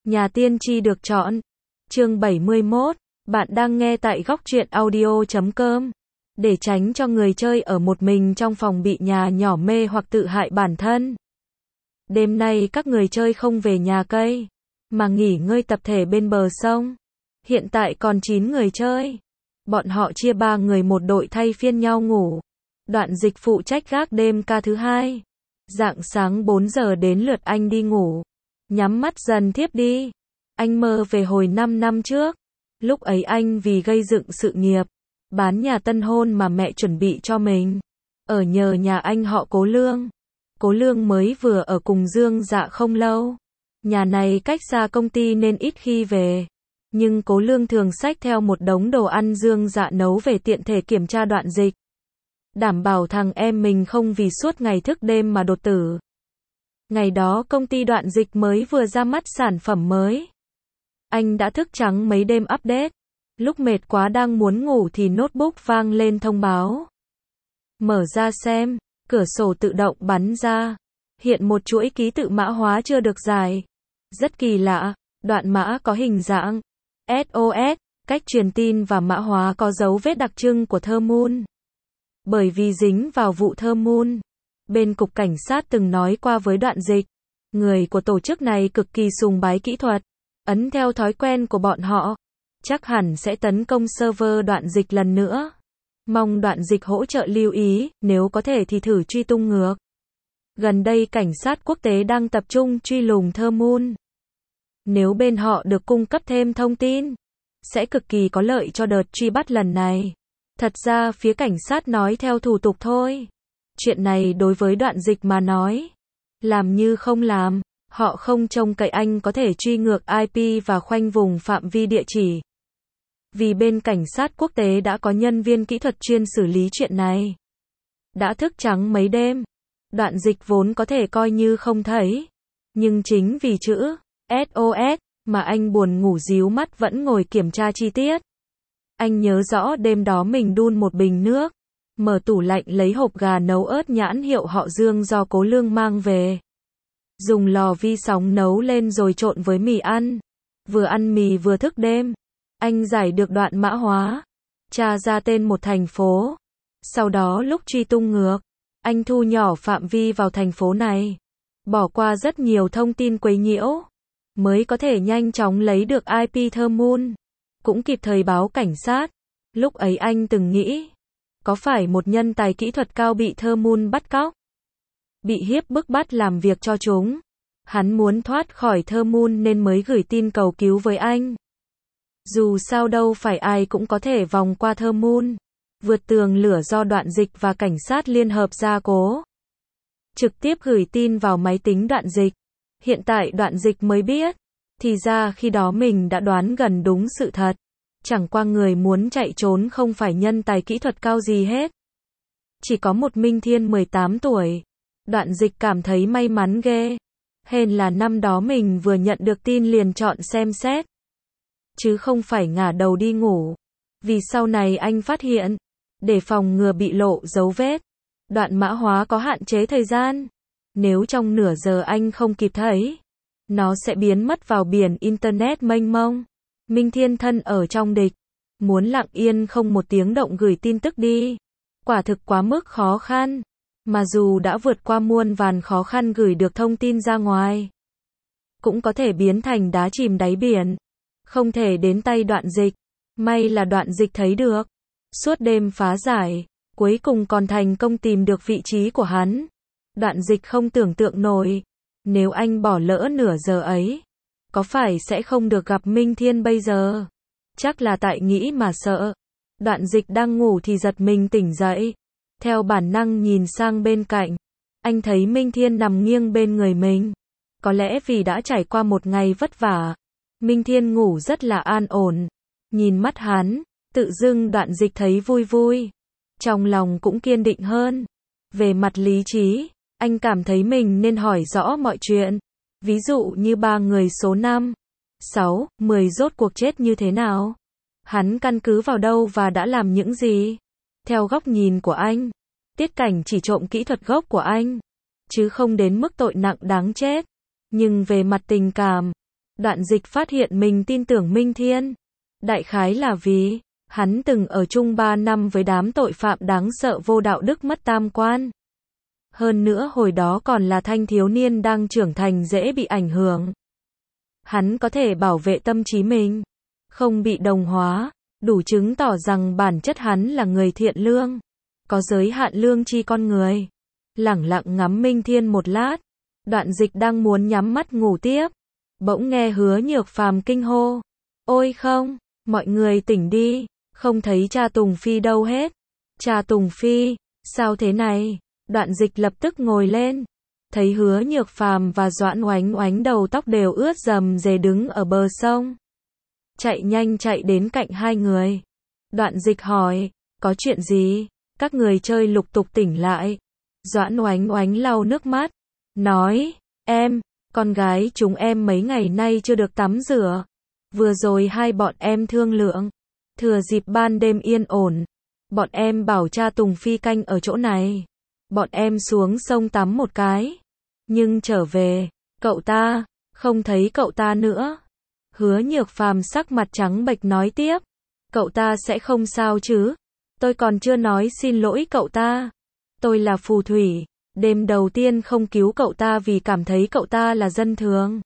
Nhà tiên tri được chọn. Chương 71. Bạn đang nghe tại góc truyện audio.com. Để tránh cho người chơi ở một mình trong phòng bị nhà nhỏ mê hoặc tự hại bản thân. Đêm nay các người chơi không về nhà cây, mà nghỉ ngơi tập thể bên bờ sông. Hiện tại còn 9 người chơi. Bọn họ chia 3 người một đội thay phiên nhau ngủ. Đoạn Dịch phụ trách gác đêm ca thứ 2. Rạng sáng 4 giờ đến lượt anh đi ngủ. Nhắm mắt dần thiếp đi. Anh mơ về hồi 5 năm trước. Lúc ấy anh vì gây dựng sự nghiệp, bán nhà tân hôn mà mẹ chuẩn bị cho mình. Ở nhờ nhà anh họ Cố Lương. Cố Lương mới vừa ở cùng Dương Dạ không lâu. Nhà này cách xa công ty nên ít khi về. Nhưng Cố Lương thường xách theo một đống đồ ăn Dương Dạ nấu về tiện thể kiểm tra Đoạn Dịch. Đảm bảo thằng em mình không vì suốt ngày thức đêm mà đột tử. Ngày đó công ty Đoạn Dịch mới vừa ra mắt sản phẩm mới. Anh đã thức trắng mấy đêm update. Lúc mệt quá đang muốn ngủ thì notebook vang lên thông báo. Mở ra xem, cửa sổ tự động bắn ra. Hiện một chuỗi ký tự mã hóa chưa được giải. Rất kỳ lạ, đoạn mã có hình dạng SOS, cách truyền tin và mã hóa có dấu vết đặc trưng của Thermoon. Bởi vì dính vào vụ Thermoon, bên cục cảnh sát từng nói qua với Đoạn Dịch, người của tổ chức này cực kỳ sùng bái kỹ thuật, ấn theo thói quen của bọn họ, chắc hẳn sẽ tấn công server Đoạn Dịch lần nữa. Mong Đoạn Dịch hỗ trợ lưu ý, nếu có thể thì thử truy tung ngược. Gần đây cảnh sát quốc tế đang tập trung truy lùng Thermoon. Nếu bên họ được cung cấp thêm thông tin, sẽ cực kỳ có lợi cho đợt truy bắt lần này. Thật ra phía cảnh sát nói theo thủ tục thôi. Chuyện này đối với Đoạn Dịch mà nói, làm như không làm, họ không trông cậy anh có thể truy ngược IP và khoanh vùng phạm vi địa chỉ. Vì bên cảnh sát quốc tế đã có nhân viên kỹ thuật chuyên xử lý chuyện này. Đã thức trắng mấy đêm, Đoạn Dịch vốn có thể coi như không thấy. Nhưng chính vì chữ SOS mà anh buồn ngủ díu mắt vẫn ngồi kiểm tra chi tiết. Anh nhớ rõ đêm đó mình đun một bình nước, mở tủ lạnh lấy hộp gà nấu ớt nhãn hiệu họ Dương do Cố Lương mang về. Dùng lò vi sóng nấu lên rồi trộn với mì ăn. Vừa ăn mì vừa thức đêm. Anh giải được đoạn mã hóa, tra ra tên một thành phố. Sau đó lúc truy tung ngược, anh thu nhỏ phạm vi vào thành phố này. Bỏ qua rất nhiều thông tin quấy nhiễu, mới có thể nhanh chóng lấy được IP Thermoon. Cũng kịp thời báo cảnh sát. Lúc ấy anh từng nghĩ, có phải một nhân tài kỹ thuật cao bị Thermoon bắt cóc? Bị hiếp bức bắt làm việc cho chúng. Hắn muốn thoát khỏi Thermoon nên mới gửi tin cầu cứu với anh. Dù sao đâu phải ai cũng có thể vòng qua Thermoon, vượt tường lửa do Đoạn Dịch và cảnh sát liên hợp gia cố. Trực tiếp gửi tin vào máy tính Đoạn Dịch. Hiện tại Đoạn Dịch mới biết, thì ra khi đó mình đã đoán gần đúng sự thật. Chẳng qua người muốn chạy trốn không phải nhân tài kỹ thuật cao gì hết. Chỉ có một Minh Thiên 18 tuổi. Đoạn Dịch cảm thấy may mắn ghê. Hèn là năm đó mình vừa nhận được tin liền chọn xem xét. Chứ không phải ngả đầu đi ngủ. Vì sau này anh phát hiện, để phòng ngừa bị lộ dấu vết, đoạn mã hóa có hạn chế thời gian. Nếu trong nửa giờ anh không kịp thấy, nó sẽ biến mất vào biển Internet mênh mông. Minh Thiên thân ở trong địch, muốn lặng yên không một tiếng động gửi tin tức đi. Quả thực quá mức khó khăn. Mà dù đã vượt qua muôn vàn khó khăn gửi được thông tin ra ngoài, cũng có thể biến thành đá chìm đáy biển. Không thể đến tay Đoạn Dịch. May là Đoạn Dịch thấy được. Suốt đêm phá giải, cuối cùng còn thành công tìm được vị trí của hắn. Đoạn Dịch không tưởng tượng nổi, nếu anh bỏ lỡ nửa giờ ấy, có phải sẽ không được gặp Minh Thiên bây giờ? Chắc là tại nghĩ mà sợ. Đoạn Dịch đang ngủ thì giật mình tỉnh dậy. Theo bản năng nhìn sang bên cạnh, anh thấy Minh Thiên nằm nghiêng bên người mình. Có lẽ vì đã trải qua một ngày vất vả, Minh Thiên ngủ rất là an ổn. Nhìn mắt hắn, tự dưng Đoạn Dịch thấy vui vui. Trong lòng cũng kiên định hơn. Về mặt lý trí, anh cảm thấy mình nên hỏi rõ mọi chuyện. Ví dụ như 3 người số 5, 6, 10 rốt cuộc chết như thế nào? Hắn căn cứ vào đâu và đã làm những gì? Theo góc nhìn của anh, Tiết Cảnh chỉ trộm kỹ thuật gốc của anh, chứ không đến mức tội nặng đáng chết. Nhưng về mặt tình cảm, Đoạn Dịch phát hiện mình tin tưởng Minh Thiên. Đại khái là vì hắn từng ở chung 3 năm với đám tội phạm đáng sợ vô đạo đức mất tam quan. Hơn nữa hồi đó còn là thanh thiếu niên đang trưởng thành dễ bị ảnh hưởng. Hắn có thể bảo vệ tâm trí mình, không bị đồng hóa, đủ chứng tỏ rằng bản chất hắn là người thiện lương, có giới hạn lương tri con người. Lẳng lặng ngắm Minh Thiên một lát, Đoạn Dịch đang muốn nhắm mắt ngủ tiếp, bỗng nghe Hứa Nhược Phàm kinh hô. Ôi không, mọi người tỉnh đi, không thấy cha Tùng Phi đâu hết. Cha Tùng Phi, sao thế này? Đoạn Dịch lập tức ngồi lên, thấy Hứa Nhược Phàm và Doãn Oánh Oánh đầu tóc đều ướt rầm rề đứng ở bờ sông. Chạy nhanh chạy đến cạnh hai người. Đoạn Dịch hỏi, có chuyện gì? Các người chơi lục tục tỉnh lại. Doãn Oánh Oánh lau nước mắt, nói, con gái chúng em mấy ngày nay chưa được tắm rửa. Vừa rồi hai bọn em thương lượng, thừa dịp ban đêm yên ổn, bọn em bảo cha Tùng Phi canh ở chỗ này. Bọn em xuống sông tắm một cái, nhưng trở về, cậu ta, không thấy cậu ta nữa. Hứa Nhược Phàm sắc mặt trắng bệch nói tiếp, cậu ta sẽ không sao chứ? Tôi còn chưa nói xin lỗi cậu ta. Tôi là phù thủy, đêm đầu tiên không cứu cậu ta vì cảm thấy cậu ta là dân thường.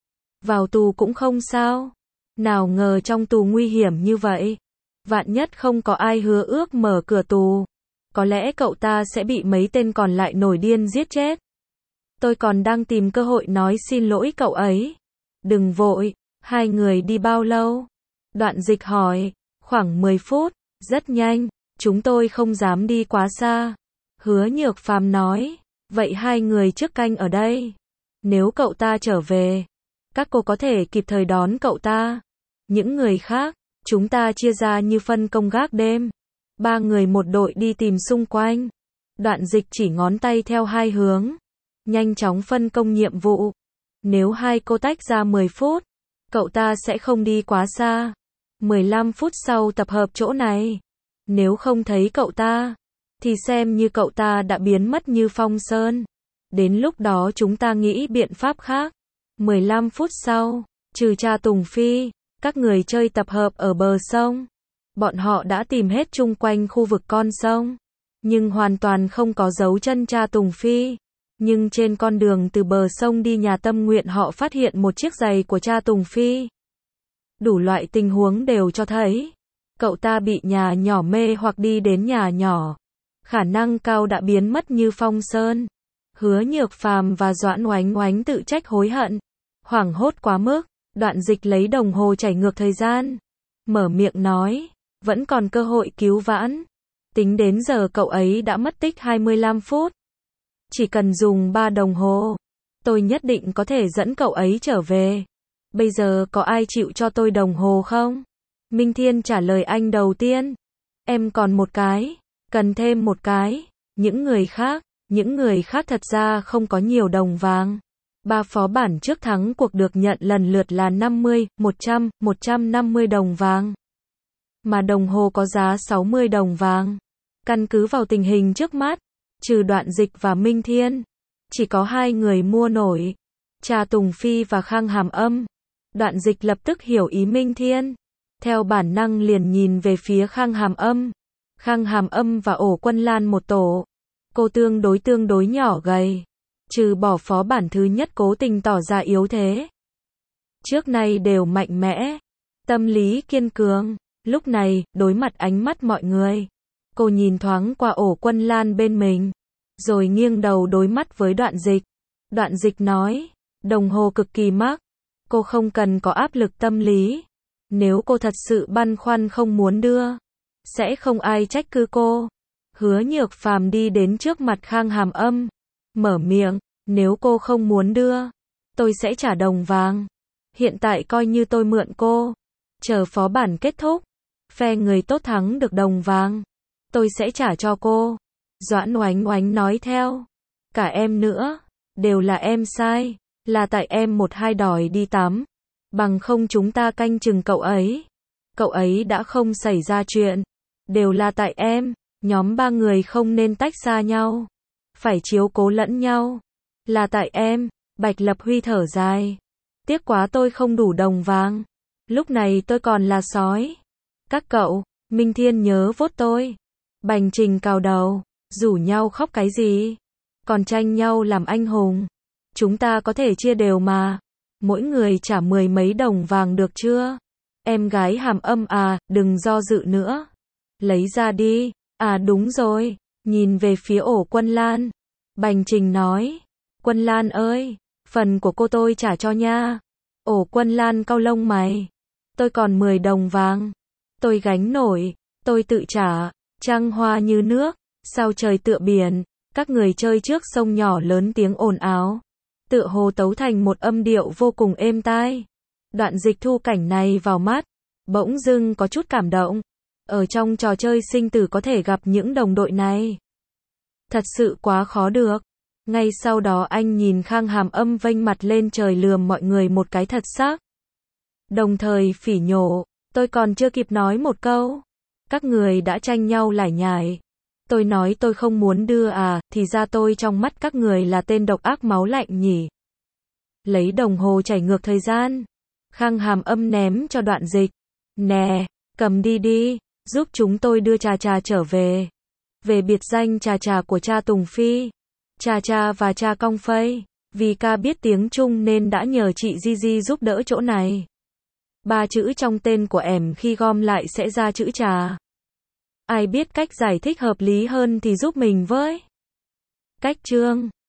Vào tù cũng không sao. Nào ngờ trong tù nguy hiểm như vậy. Vạn nhất không có ai hứa ước mở cửa tù, có lẽ cậu ta sẽ bị mấy tên còn lại nổi điên giết chết. Tôi còn đang tìm cơ hội nói xin lỗi cậu ấy. Đừng vội, hai người đi bao lâu? Đoạn Dịch hỏi, khoảng 10 phút, rất nhanh, chúng tôi không dám đi quá xa. Hứa Nhược Phàm nói, vậy hai người trước canh ở đây. Nếu cậu ta trở về, các cô có thể kịp thời đón cậu ta. Những người khác, chúng ta chia ra như phân công gác đêm. 3 người một đội đi tìm xung quanh. Đoạn Dịch chỉ ngón tay theo hai hướng, nhanh chóng phân công nhiệm vụ. Nếu hai cô tách ra 10 phút, cậu ta sẽ không đi quá xa. 15 phút sau tập hợp chỗ này. Nếu không thấy cậu ta, thì xem như cậu ta đã biến mất như phong sơn. Đến lúc đó chúng ta nghĩ biện pháp khác. 15 phút sau, trừ cha Tùng Phi, các người chơi tập hợp ở bờ sông. Bọn họ đã tìm hết chung quanh khu vực con sông, nhưng hoàn toàn không có dấu chân cha Tùng Phi. Nhưng trên con đường từ bờ sông đi nhà Tâm Nguyện họ phát hiện một chiếc giày của cha Tùng Phi. Đủ loại tình huống đều cho thấy, cậu ta bị nhà nhỏ mê hoặc đi đến nhà nhỏ. Khả năng cao đã biến mất như phong sơn. Hứa Nhược Phàm và Doãn Oánh Oánh tự trách hối hận. Hoảng hốt quá mức, Đoạn Dịch lấy đồng hồ chảy ngược thời gian. Mở miệng nói, vẫn còn cơ hội cứu vãn. Tính đến giờ cậu ấy đã mất tích 25 phút. Chỉ cần dùng 3 đồng hồ, tôi nhất định có thể dẫn cậu ấy trở về. Bây giờ có ai chịu cho tôi đồng hồ không? Minh Thiên trả lời anh đầu tiên. Em còn một cái, cần thêm một cái. Những người khác thật ra không có nhiều đồng vàng. 3 phó bản trước thắng cuộc được nhận lần lượt là 50, 100, 150 đồng vàng. Mà đồng hồ có giá 60 đồng vàng. Căn cứ vào tình hình trước mắt, trừ Đoạn Dịch và Minh Thiên, chỉ có 2 người mua nổi, cha Tùng Phi và Khang Hàm Âm. Đoạn Dịch lập tức hiểu ý Minh Thiên, theo bản năng liền nhìn về phía Khang Hàm Âm. Khang Hàm Âm và Ổ Quân Lan một tổ. Cô tương đối nhỏ gầy, trừ bỏ phó bản thứ nhất cố tình tỏ ra yếu thế, trước nay đều mạnh mẽ, tâm lý kiên cường. Lúc này, đối mặt ánh mắt mọi người, cô nhìn thoáng qua Ổ Quân Lan bên mình, rồi nghiêng đầu đối mắt với Đoạn Dịch. Đoạn Dịch nói, đồng hồ cực kỳ mắc, cô không cần có áp lực tâm lý. Nếu cô thật sự băn khoăn không muốn đưa, sẽ không ai trách cứ cô. Hứa Nhược Phàm đi đến trước mặt Khang Hàm Âm, mở miệng, nếu cô không muốn đưa, tôi sẽ trả đồng vàng. Hiện tại coi như tôi mượn cô, chờ phó bản kết thúc, phe người tốt thắng được đồng vàng, tôi sẽ trả cho cô. Doãn Oánh Oánh nói theo, cả em nữa, đều là em sai, là tại em một hai đòi đi tắm, bằng không chúng ta canh chừng cậu ấy đã không xảy ra chuyện, đều là tại em. Nhóm 3 người không nên tách xa nhau, phải chiếu cố lẫn nhau, là tại em. Bạch Lập Huy thở dài, Tiếc quá tôi không đủ đồng vàng. Lúc này tôi còn là sói. Các cậu, Minh Thiên nhớ vote tôi. Bành Trình cào đầu, rủ nhau khóc cái gì? Còn tranh nhau làm anh hùng. Chúng ta có thể chia đều mà. Mỗi người trả 10 mấy đồng vàng được chưa? Em gái Hàm Âm à, đừng do dự nữa. Lấy ra đi. À đúng rồi, nhìn về phía ổ Quân Lan. Bành Trình nói, Quân Lan ơi, phần của cô tôi trả cho nha. Ổ Quân Lan cau lông mày. Tôi còn 10 đồng vàng. Tôi gánh nổi, tôi tự trả. Trăng hoa như nước, sao trời tựa biển. Các người chơi trước sông nhỏ lớn tiếng ồn ào. Tựa hồ tấu thành một âm điệu vô cùng êm tai. Đoạn Dịch Thu cảnh này vào mắt, bỗng dưng có chút cảm động. Ở trong trò chơi sinh tử có thể gặp những đồng đội này. Thật sự quá khó được. Ngay sau đó anh nhìn Khang Hàm Âm vênh mặt lên trời lườm mọi người một cái thật sắc. Đồng thời phỉ nhổ, tôi còn chưa kịp nói một câu. Các người đã tranh nhau lải nhải. Tôi nói tôi không muốn đưa à, thì ra tôi trong mắt các người là tên độc ác máu lạnh nhỉ. Lấy đồng hồ chảy ngược thời gian. Khang Hàm Âm ném cho Đoạn Dịch. Nè, cầm đi đi, giúp chúng tôi đưa Trà Trà trở về. Về biệt danh Trà Trà của cha Tùng Phi. Trà Trà và cha Cong Phây. Vì ca biết tiếng Trung nên đã nhờ chị Gigi giúp đỡ chỗ này. 3 chữ trong tên của ẻm khi gom lại sẽ ra chữ trà. Ai biết cách giải thích hợp lý hơn thì giúp mình với. Cách chương